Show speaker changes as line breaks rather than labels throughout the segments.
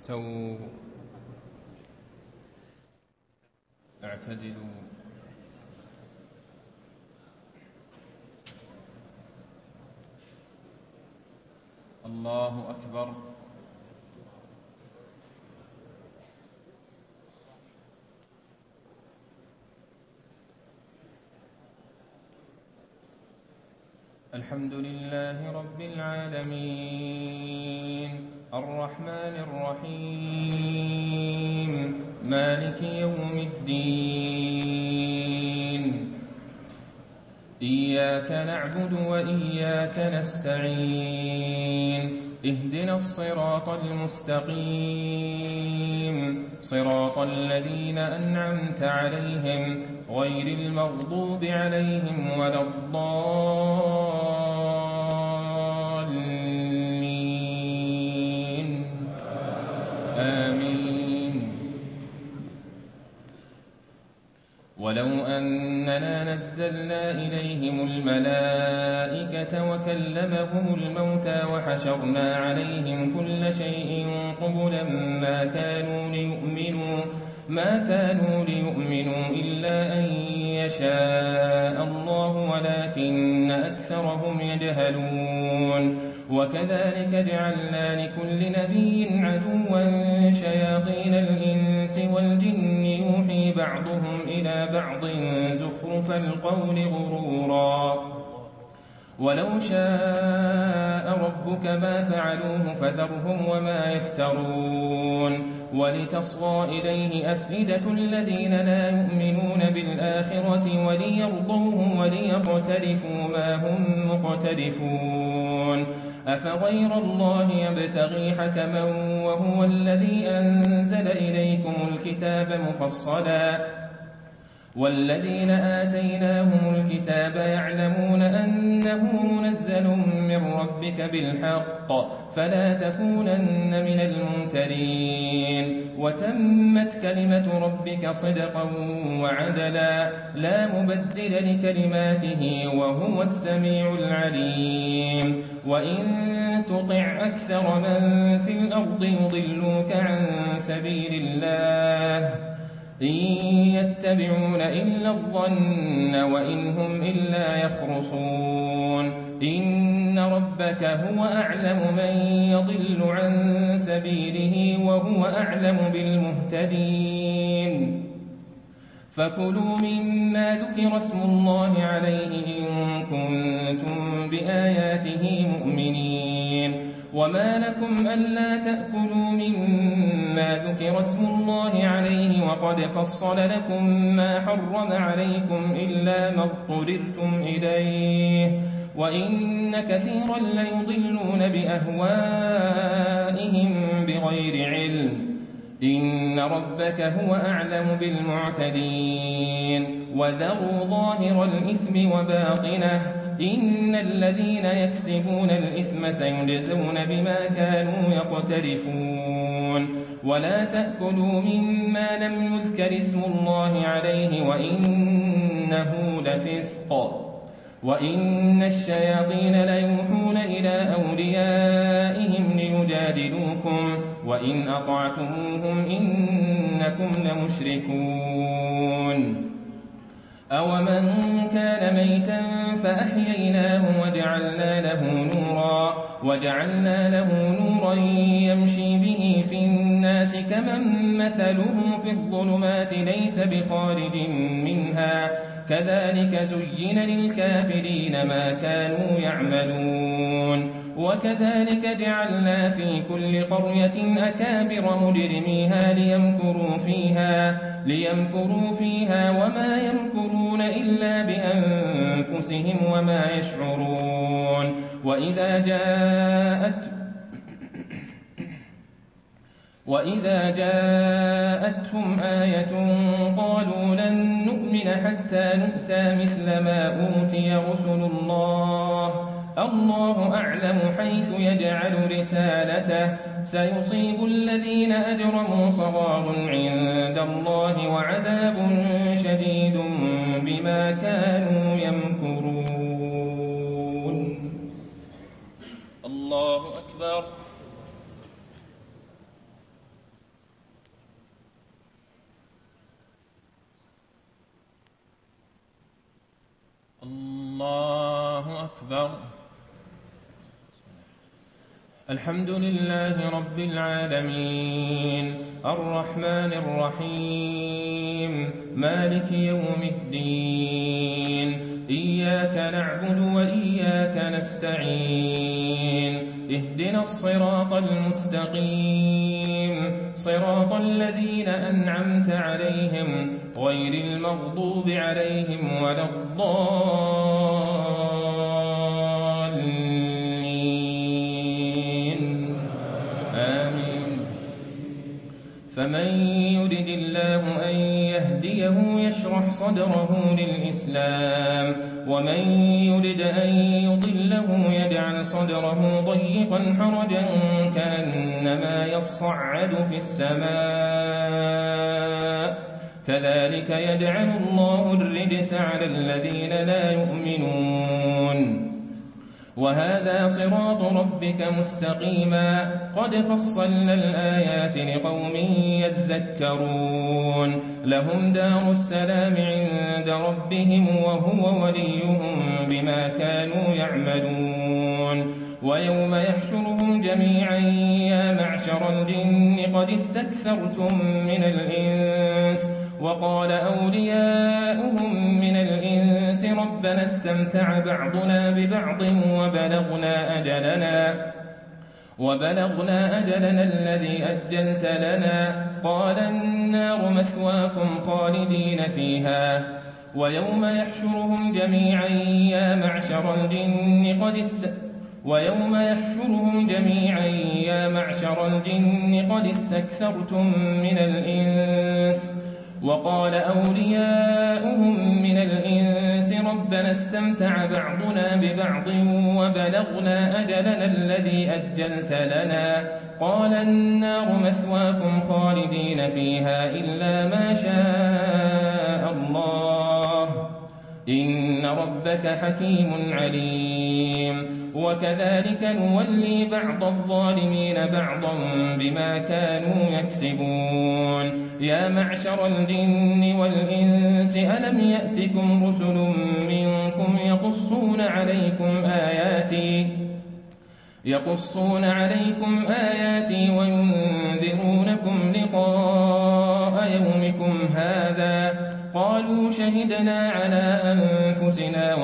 استووا اعتدلوا. الله أكبر. الحمد لله رب العالمين الرحمن الرحيم مالك يوم الدين إياك نعبد وإياك نستعين اهدنا الصراط المستقيم صراط الذين أنعمت عليهم غير المغضوب عليهم ولا الضالين آمين. ولو أننا نزلنا إليهم الملائكة وكلمهم الموتى وحشرنا عليهم كل شيء قبلا ما كانوا ليؤمنوا إلا أن يشاء الله ولكن أكثرهم يجهلون. وكذلك جعلنا لكل نبي عدوا شياطين الإنس والجن يوحي بعضهم إلى بعض زخرف القول غرورا ولو شاء ربك ما فعلوه فذرهم وما يفترون. ولتصغى إليه أفئدة الذين لا يؤمنون بالآخرة وليرضوه وليقترفوا ما هم مقترفون. أفغير الله يبتغي حكما وهو الذي أنزل إليكم الكتاب مفصلا والذين آتيناهم الكتاب يعلمون أنه منزل من ربك بالحق فلا تكونن من الممترين. وتمت كلمة ربك صدقا وعدلا لا مبدل لكلماته وهو السميع العليم. وإن تطع أكثر من في الأرض يضلوك عن سبيل الله إن يتبعون إلا الظن وإن هم إلا يخرصون. إن ربك هو أعلم من يضل عن سبيله وهو أعلم بالمهتدين. فكلوا مما ذكر اسم الله عليه إن كنتم بآياته مؤمنين. وما لكم ألا تأكلوا مما ذكر اسم الله عليه وقد فصل لكم ما حرم عليكم إلا ما اضطررتم إليه وإن كثيرا ليضلون بأهوائهم بغير علم. إن ربك هو أعلم بالمعتدين. وذروا ظاهر الإثم وباطنه إن الذين يكسبون الإثم سيجزون بما كانوا يقترفون. ولا تأكلوا مما لم يذكر اسم الله عليه وإنه لفسق وإن الشياطين ليوحون إلى أوليائهم ليجادلوكم وإن أطعتموهم إنكم لمشركون. أومن كان ميتا فأحييناه وجعلنا له نورا يمشي به في الناس كمن مثله في الظلمات ليس بخارج منها كذلك زين للكافرين ما كانوا يعملون. وكذلك جعلنا في كل قرية أكابر مجرميها ليمكروا فيها وما يمكرون إلا بأنفسهم وما يشعرون. وإذا جاءتهم آية قالوا لن نؤمن حتى نؤتى مثل ما أوتي رسل الله أعلم حيث يجعل رسالته سيصيب الذين أجرموا صغار عند الله وعذاب شديد بما كانوا يمكرون. الله أكبر. الله أكبر. الحمد لله رب العالمين الرحمن الرحيم مالك يوم الدين إياك نعبد وإياك نستعين اهدنا الصراط المستقيم صراط الذين أنعمت عليهم غير المغضوب عليهم ولا الضالين آمين. فمن يرد الله أن يهديه يشرح صدره للإسلام ومن يرد أن يضله يجعل صدره ضيقا حرجا كأنما يصعد في السماء كذلك يجعل الله الرجس على الذين لا يؤمنون. وهذا صراط ربك مستقيما قد فصلنا الآيات لقوم يذكرون لهم دار السلام عند ربهم وهو وليهم بما كانوا يعملون. ويوم يحشرهم جميعا يا معشر الجن قد استكثرتم من الإنس وقال أولياؤهم من الإنس ربنا استمتع بعضنا ببعض وبلغنا أجلنا الذي أجلت لنا قال النار مثواكم خالدين فيها. ويوم يحشرهم جميعا يا معشر الجن قد استكثرتم من الإنس وقال أولياؤهم من الإنس ربنا استمتع بعضنا ببعض وبلغنا أجلنا الذي أجلت لنا قال النار مثواكم خالدين فيها إلا ما شاء الله إن ربك حكيم عليم. وكذلك نولي بعض الظالمين بعضا بما كانوا يكسبون. يا معشر الجن والإنس ألم يأتكم رسل منكم يقصون عليكم آياتي وينذرونكم لقاء يومكم هذا قالوا شهدنا على أنفسنا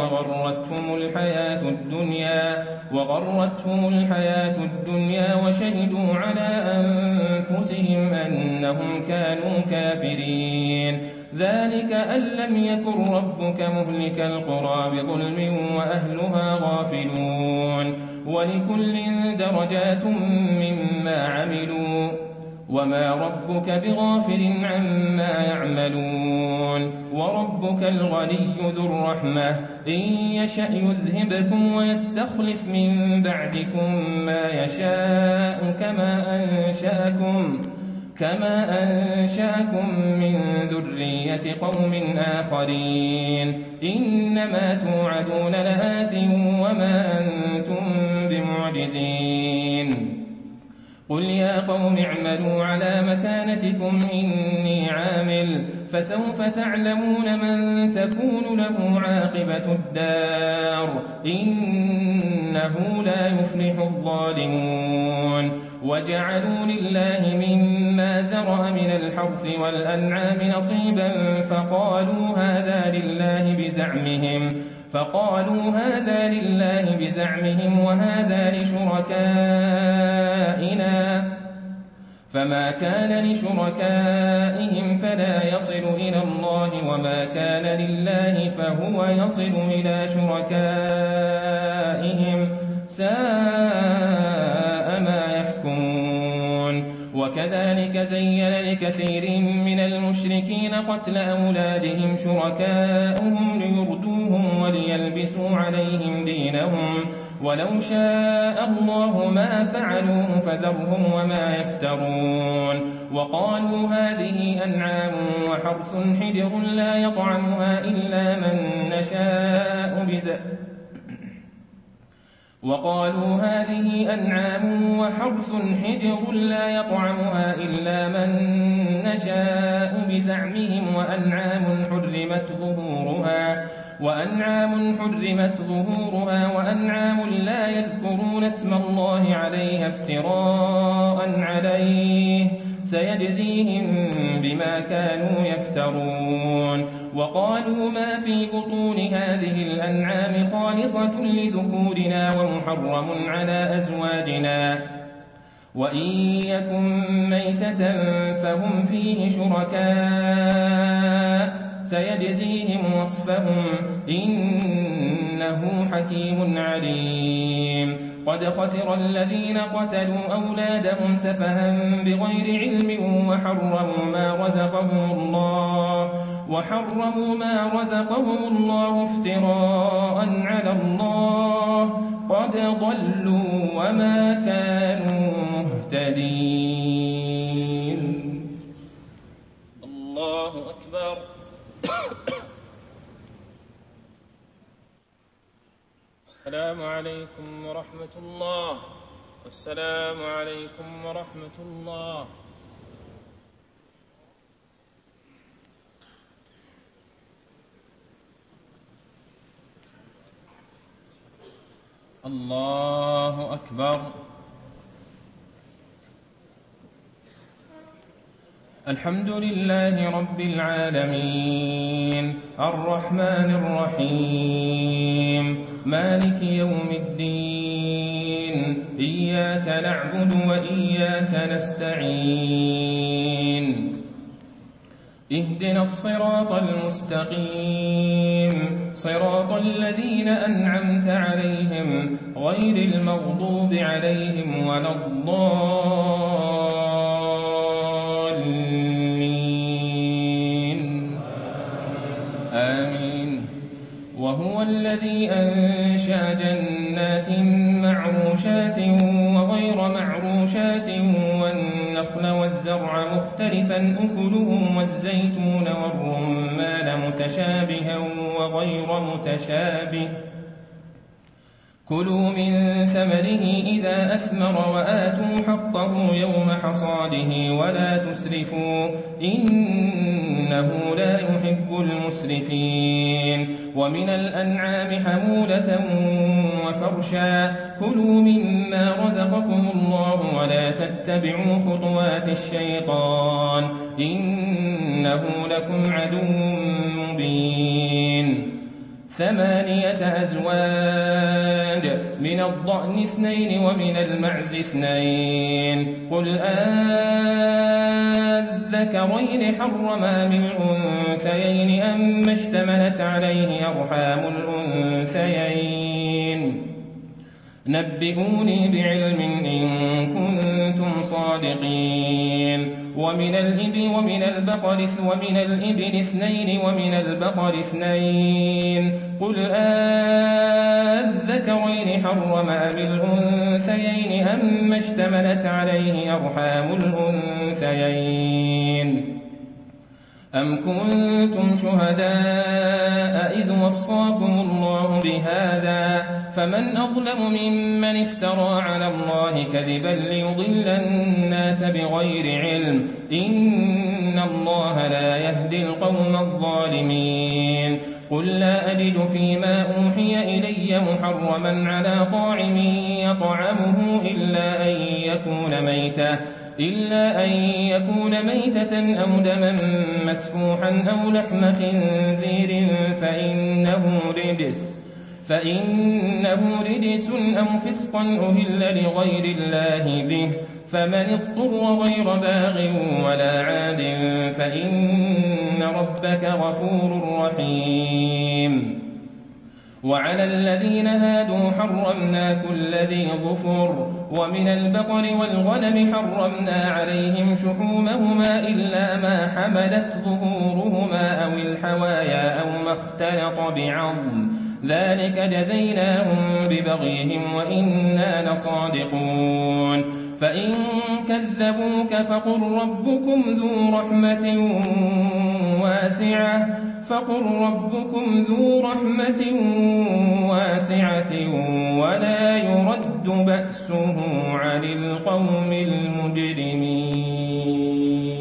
وغرتهم الحياة الدنيا وشهدوا على أنفسهم أنهم كانوا كافرين. ذلك أن لم يكن ربك مهلك القرى بظلم وأهلها غافلون. ولكل درجات مما عملوا وما ربك بغافل عما يعملون. وربك الغني ذو الرحمة إن يشأ يذهبكم ويستخلف من بعدكم ما يشاء كما أنشأكم من ذرية قوم آخرين. إنما توعدون لآت وما أنتم بمعجزين. قل يا قوم اعملوا على مكانتكم إني عامل فسوف تعلمون من تكون له عاقبة الدار إنه لا يفلح الظالمون. وجعلوا لله مما ذرأ من الحرث والأنعام نصيبا فقالوا هذا لله بزعمهم وهذا لشركائنا فما كان لشركائهم فلا يصل إلى الله وما كان لله فهو يصل إلى شركائهم ساء ما يحكمون. وكذلك زين لكثير من المشركين قتل أولادهم شركاؤهم ليردوهم وليلبسوا عليهم دينهم ولو شاء الله ما فعلوه فذرهم وما يفترون. وقالوا هذه أنعام وحرث حجر لا يطعمها إلا من نشاء بزعمهم وأنعام حرمت ظهورها وأنعام حرمت ظهورها وأنعام لا يذكرون اسم الله عليها افتراء عليه سيجزيهم بما كانوا يفترون. وقالوا ما في بطون هذه الأنعام خالصة لذكورنا ومحرم على أزواجنا وإن يكن ميتة فهم فيه شركاء سيجزيهم وصفهم إنه حكيم عليم. قد خسر الذين قتلوا أولادهم سفها بغير علم وحرموا ما رزقهم الله افتراء على الله قد ضلوا وما كانوا مهتدين.
الله أكبر. السلام عليكم ورحمة الله. السلام عليكم ورحمة الله.
الله أكبر. الحمد لله رب العالمين الرحمن الرحيم مالك يوم الدين إياك نعبد وإياك نستعين اهدنا الصراط المستقيم صراط الذين أنعمت عليهم غير المغضوب عليهم ولا الضالين آمين. وهو الذي أنشأ جنات معروشات وغير معروشات والنخل والزرع مختلفا أكله والزيتون والرمان متشابها وغير متشابه كلوا من ثمره إذا أثمر وآتوا حقه يوم حصاده ولا تسرفوا إنه لا يحب المسرفين. ومن الأنعام حمولة وفرشا كلوا مما رزقكم الله ولا تتبعوا خطوات الشيطان إنه لكم عدو مبين. 8 أزواج من الضأن 2 ومن المعز 2 قل أذكرين حرم من الأنثيين أما اشتملت عليه أرحام الأنثيين نبئوني بعلم إن كنتم صادقين. ومن الإبل ومن البقر 2 ومن البقر 2 قل أذكرين حرم أم الأنثيين أما اشتملت عليه أرحام الأنثيين أم كنتم شهداء إذ وصاكم الله بهذا فمن أظلم ممن افترى على الله كذبا ليضل الناس بغير علم إن الله لا يهدي القوم الظالمين. قل لا أجد فيما أوحي إلي محرما على طاعم يطعمه إلا أن يكون ميتة أو دما مسفوحا أو لحم خنزير فإنه رجس أو فسقا أهل لغير الله به فمن اضطر غير باغ ولا عاد فإن ربك غفور رحيم. وعلى الذين هادوا حرمنا كل ذي ظفر ومن البقر والغنم حرمنا عليهم شحومهما إلا ما حملت ظهورهما أو الحوايا أو ما اختلط بعظم ذلك جزيناهم ببغيهم وإنا لصادقون. فإن كذبوك فقل ربكم ذو رحمة واسعة ولا يرد بأسه عن القوم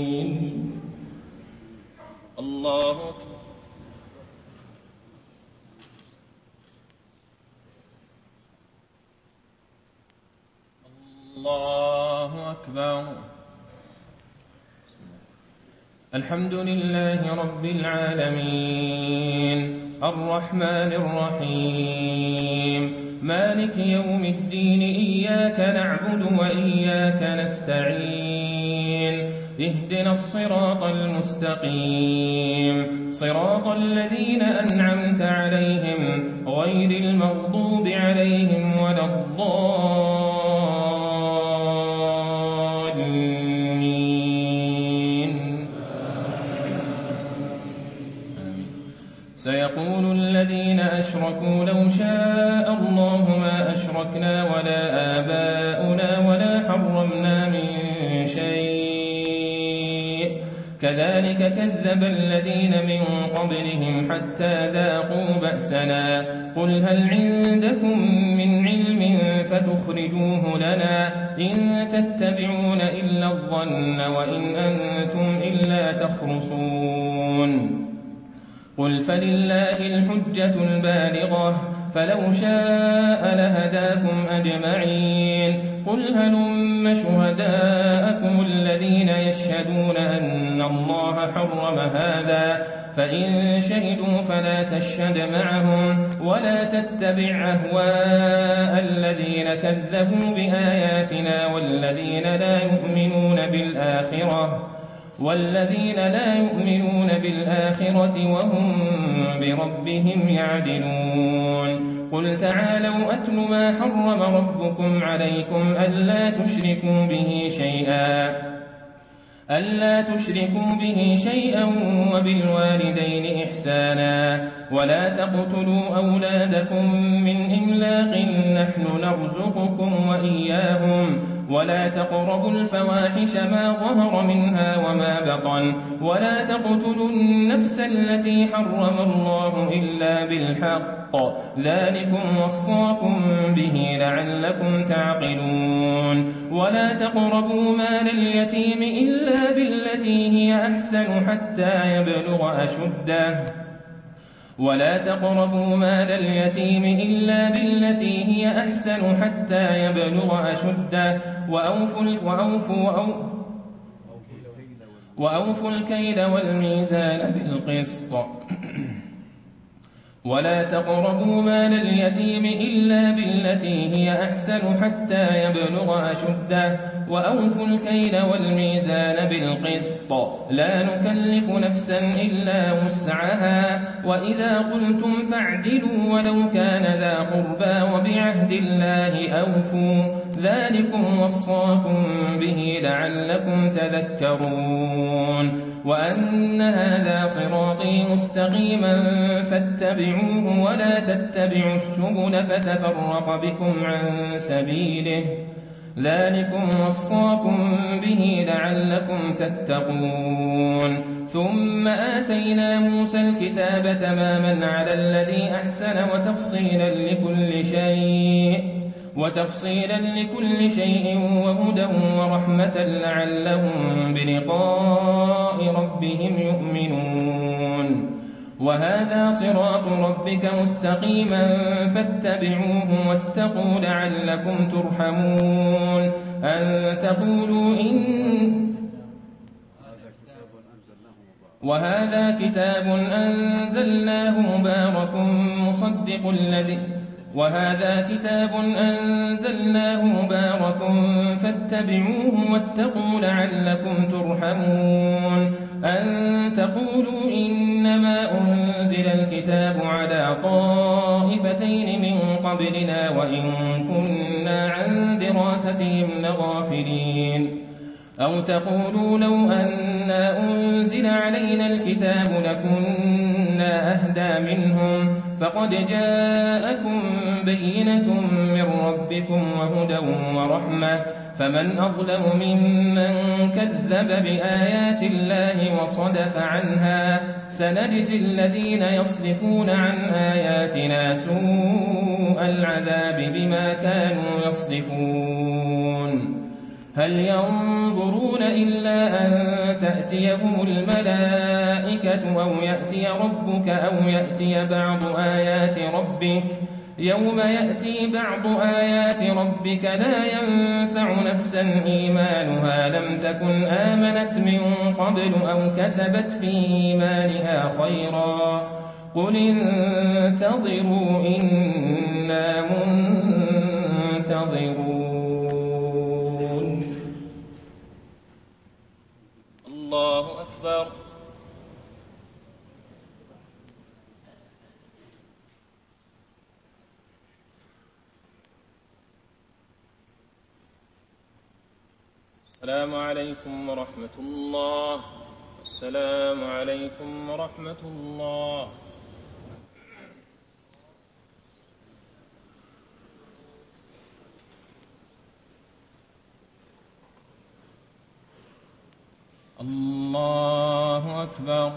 المجرمين.
الله الله أكبر.
الحمد لله رب العالمين الرحمن الرحيم مالك يوم الدين إياك نعبد وإياك نستعين اهدنا الصراط المستقيم صراط الذين أنعمت عليهم غير المغضوب عليهم ولا الضالين. سيقول الذين أشركوا لو شاء الله ما أشركنا ولا آباؤنا ولا حرمنا من شيء كذلك كذب الذين من قبلهم حتى ذاقوا بأسنا قل هل عندكم من علم فتخرجوه لنا إن تتبعون إلا الظن وإن أنتم إلا تخرصون قل فلله الحجة البالغة فلو شاء لهداكم أجمعين قل هلم شهداءكم الذين يشهدون أن الله حرم هذا فإن شهدوا فلا تشهد معهم ولا تتبع أهواء الذين كذبوا بآياتنا والذين لا يؤمنون بالآخرة وهم بربهم يعدلون قل تعالوا أتل ما حرم ربكم عليكم ألا تشركوا به شيئا وبالوالدين إحسانا ولا تقتلوا أولادكم من إملاق نحن نرزقكم وإياهم ولا تقربوا الفواحش ما ظهر منها وما بطن ولا تقتلوا النفس التي حرم الله إلا بالحق ذلكم وصاكم به لعلكم تعقلون ولا تقربوا مال اليتيم إلا بالتي هي أحسن حتى يبلغ أشده وأوفوا الكيل والميزان بالقسط ولا تقربوا مال اليتيم إلا بالتي هي أحسن حتى يبلغ أشده وأوفوا الكيل والميزان بالقسط لا نكلف نفسا إلا وسعها وإذا قلتم فاعدلوا ولو كان ذا قربى وبعهد الله أوفوا ذلكم وصاكم به لعلكم تذكرون وأن هذا صراطي مستقيما فاتبعوه ولا تتبعوا السبل فتفرق بكم عن سبيله ذلكم وصاكم به لعلكم تتقون ثم آتينا موسى الكتاب تماما على الذي أحسن وتفصيلا لكل شيء وهدى ورحمة لعلهم بلقاء ربهم يؤمنون وهذا صراط ربك مستقيما فاتبعوه واتقوا لعلكم ترحمون أن تقولوا وهذا كتاب أنزلناه مبارك فاتبعوه واتقوا لعلكم ترحمون أن تقولوا إنما أنزل الكتاب على طائفتين من قبلنا وإن كنا عن دراستهم لغافلين أو تقولوا لو أنا أنزل علينا الكتاب لكنا أهدى منهم فقد جاءكم بينة من ربكم وهدى ورحمة فمن أظلم ممن كذب بآيات الله وصدف عنها سنجزي الذين يصدفون عن آياتنا سوء العذاب بما كانوا يصدفون هل ينظرون إلا أن تأتيهم الملائكة أو يأتي ربك أو يأتي بعض آيات ربك يوم يأتي بعض آيات ربك لا ينفع نفسا إيمانها لم تكن آمنت من قبل أو كسبت في إيمانها خيرا قل انتظروا إنا منتظرون.
الله أكبر. السلام عليكم ورحمة الله. السلام عليكم ورحمة الله. الله أكبر.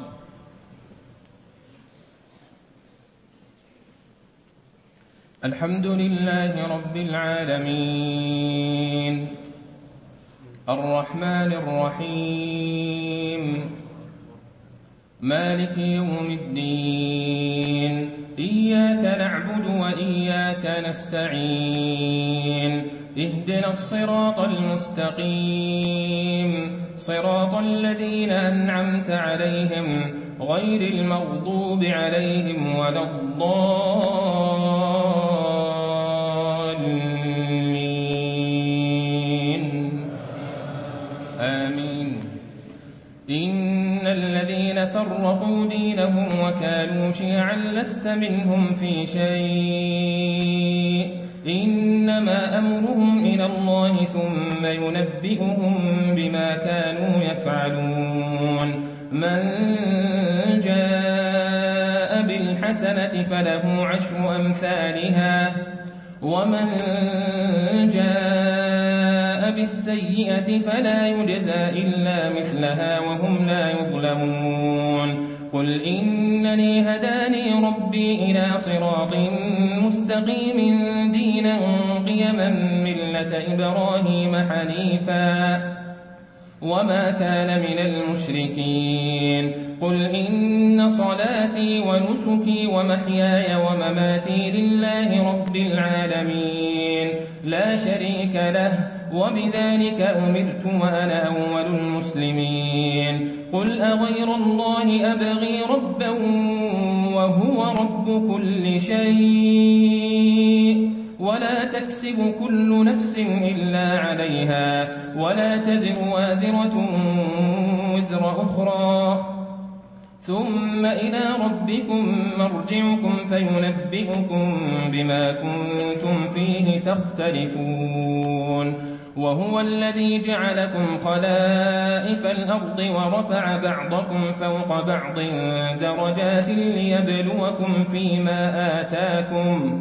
الحمد لله رب العالمين الرحمن الرحيم مالك يوم الدين إياك نعبد وإياك نستعين اهدنا الصراط المستقيم صراط الذين أنعمت عليهم غير المغضوب عليهم ولا الضالين آمين. إن الذين فرقوا دينهم وكانوا شيعا لست منهم في شيء إنما أمرهم إلى الله ثم ينبئهم بما كانوا يفعلون. من جاء بالحسنة فله 10 أمثالها ومن جاء بالسيئة فلا يجزى إلا مثلها وهم لا يظلمون. قل إنني هداني ربي إلى صراط مستقيم دينا قيما ملة إبراهيم حنيفا وما كان من المشركين. قل إن صلاتي ونسكي ومحياي ومماتي لله رب العالمين لا شريك له وبذلك أمرت وأنا أول المسلمين. قل أغير الله أبغي ربا وهو رب كل شيء ولا تكسب كل نفس إلا عليها ولا تزر وازرة وزر أخرى ثم إلى ربكم مرجعكم فينبئكم بما كنتم فيه تختلفون. وهو الذي جعلكم خلائف الأرض ورفع بعضكم فوق بعض درجات ليبلوكم فيما آتاكم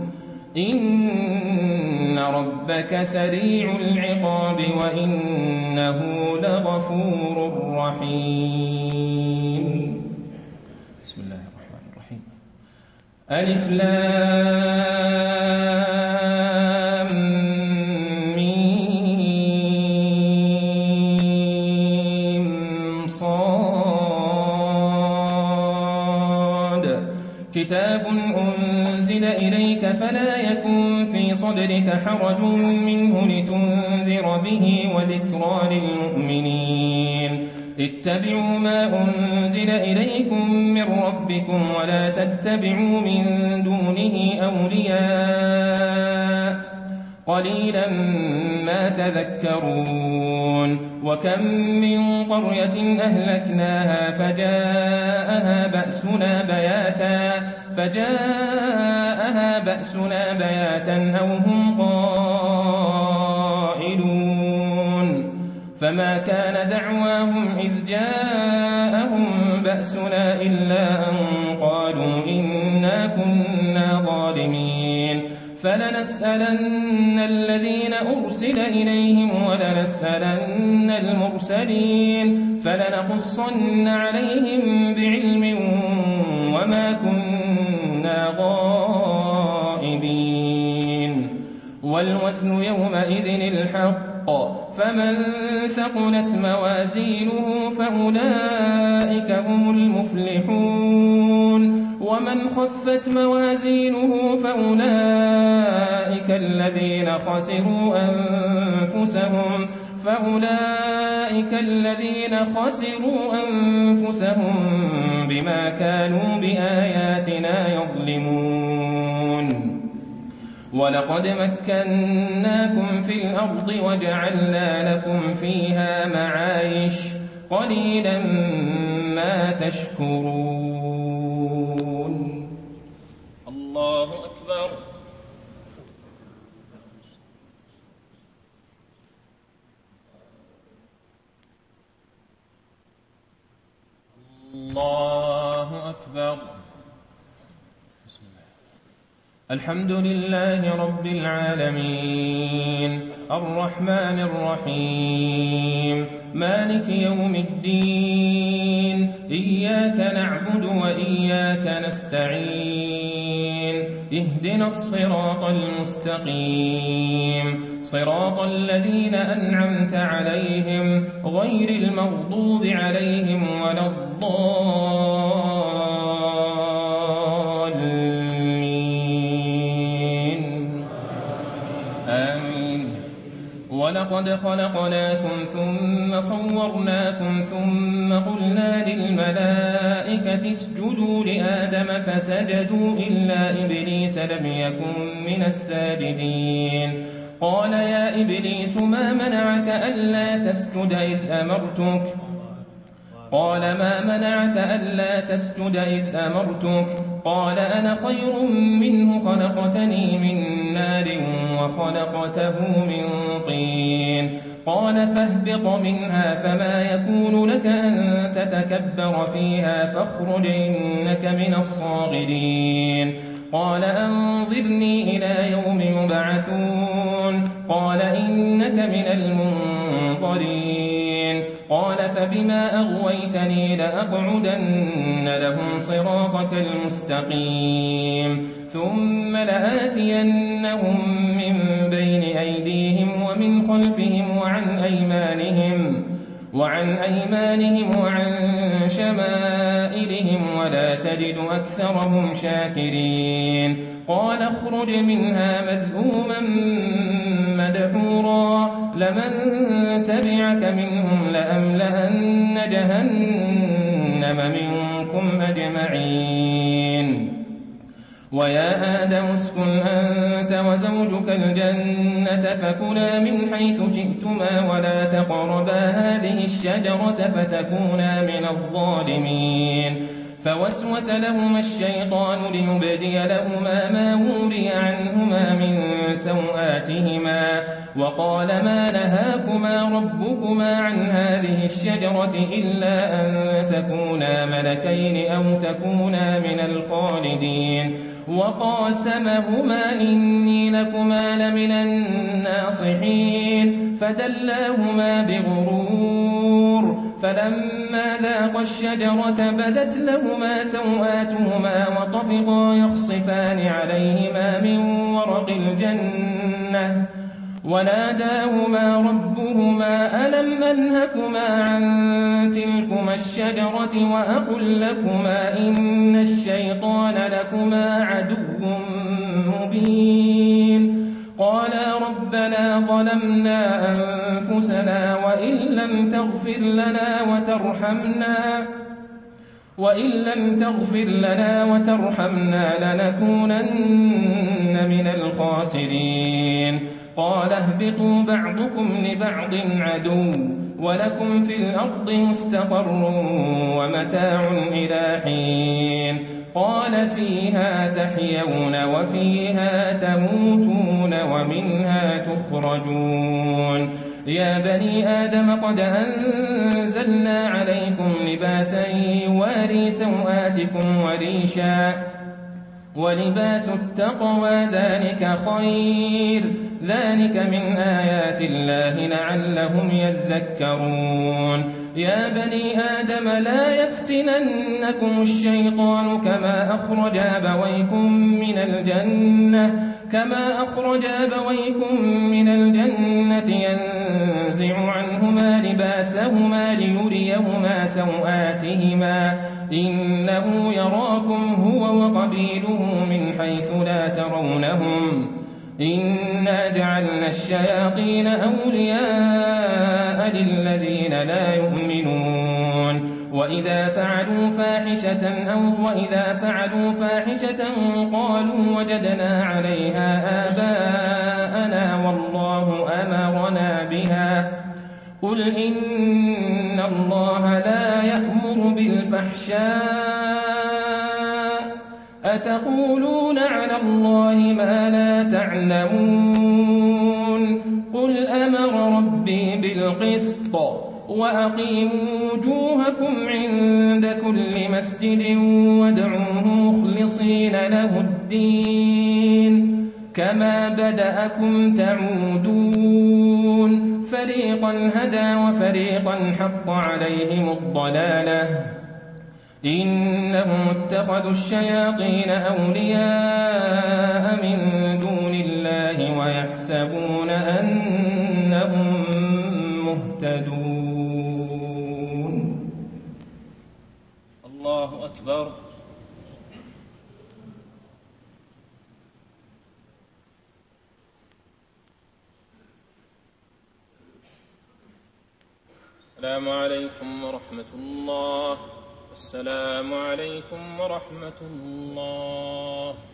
إن ربك سريع العقاب وإنه لغفور رحيم. بسم الله الرحمن الرحيم. ألف لام ميم صاد كتاب أنزل إليك فلا يكن في صدرك حرج منه لتنذر به وذكرى للمؤمنين. اتبعوا ما أنزل إليكم من ربكم ولا تتبعوا من دونه أولياء قليلا ما تذكرون. وكم من قرية أهلكناها فجاءها بأسنا بياتا أو هم قائلون. فما كان دعواهم إذ جاءهم بأسنا إلا أن قالوا إنا كنا ظالمين. فلنسألن الذين أرسل إليهم ولنسألن المرسلين فلنقصن عليهم بعلم وما كنا غائبين. والوزن يومئذ الحق فمن ثقلت موازينه فأولئك هم المفلحون ومن خفت موازينه فأولئك الذين خسروا أنفسهم بما كانوا بآياتنا يظلمون ولقد مكناكم في الأرض وجعلنا لكم فيها معايش قليلا ما تشكرون.
الله أكبر. الله أكبر.
الحمد لله رب العالمين الرحمن الرحيم مالك يوم الدين إياك نعبد وإياك نستعين اهدنا الصراط المستقيم صراط الذين أنعمت عليهم غير المغضوب عليهم ولا الضالين آمين. ولقد خلقناكم ثم صورناكم ثم قلنا للملائكة اسجدوا لآدم فسجدوا إلا إبليس لم يكن من الساجدين قال يا إبليس ما منعك ألا تسجد إذ أمرتك قال أنا خير منه خلقتني من نار وخلقته من طين قال فاهبط منها فما يكون لك أن تتكبر فيها فاخرج إنك من الصاغرين قال أنظرني إلى يوم يبعثون قال إنك من المنظرين قال فبما أغويتني لأقعدن لهم صراطك المستقيم ثم لآتينهم من بين أيديهم ومن خلفهم وعن أيمانهم وعن شمائلهم ولا تجد أكثرهم شاكرين قال اخرج منها مذءوما مدحورا لمن تبعك منهم لأملأن جهنم منكم أجمعين ويا آدم اسكن أنت وزوجك الجنة فكلا من حيث شئتما ولا تقربا هذه الشجرة فتكونا من الظالمين فوسوس لهما الشيطان ليبدي لهما ما وري عنهما من سوآتهما وقال ما نهاكما ربكما عن هذه الشجرة إلا أن تكونا ملكين أو تكونا من الخالدين وقاسمهما إني لكما لمن الناصحين فدلاهما بغرور فلما ذاقا الشجرة بدت لهما سوآتهما وطفقا يخصفان عليهما من ورق الجنة وناداهما ربهما ألم أنهكما عن تلكما الشجرة وأقل لكما إن الشيطان لكما عدو مبين قالا ربنا ظلمنا أنفسنا وإن لم تغفر لنا وترحمنا لنكونن من الخاسرين قال اهبطوا بعضكم لبعض عدو ولكم في الأرض مستقر ومتاع إلى حين قال فيها تحيون وفيها تموتون ومنها تخرجون يا بني آدم قد أنزلنا عليكم لباسا يواري سوآتكم وريشا ولباس التقوى ذلك خير ذلك من آيات الله لعلهم يذكرون يا بني آدم لا يفتننكم الشيطان كما أخرج أبويكم من الجنة ينزع عنهما لباسهما ليريهما سوآتهما إنه يراكم هو وقبيله من حيث لا ترونهم إنا جعلنا الشياطين أولياء للذين لا يؤمنون وإذا فعلوا فاحشة قالوا وجدنا عليها آباءنا والله أمرنا بها قل إن الله لا يأمر بالفحشاء أتقولون على الله ما لا تعلمون قل أمر ربي بالقسط وأقيموا وجوهكم عند كل مسجد وادعوه مخلصين له الدين كما بدأكم تعودون فريقا هدى وفريقا حق عليهم الضلالة إنهم اتخذوا الشياطين أولياء من دون الله ويحسبون أنهم مهتدون.
الله أكبر. السلام عليكم ورحمة الله. السلام عليكم ورحمة الله.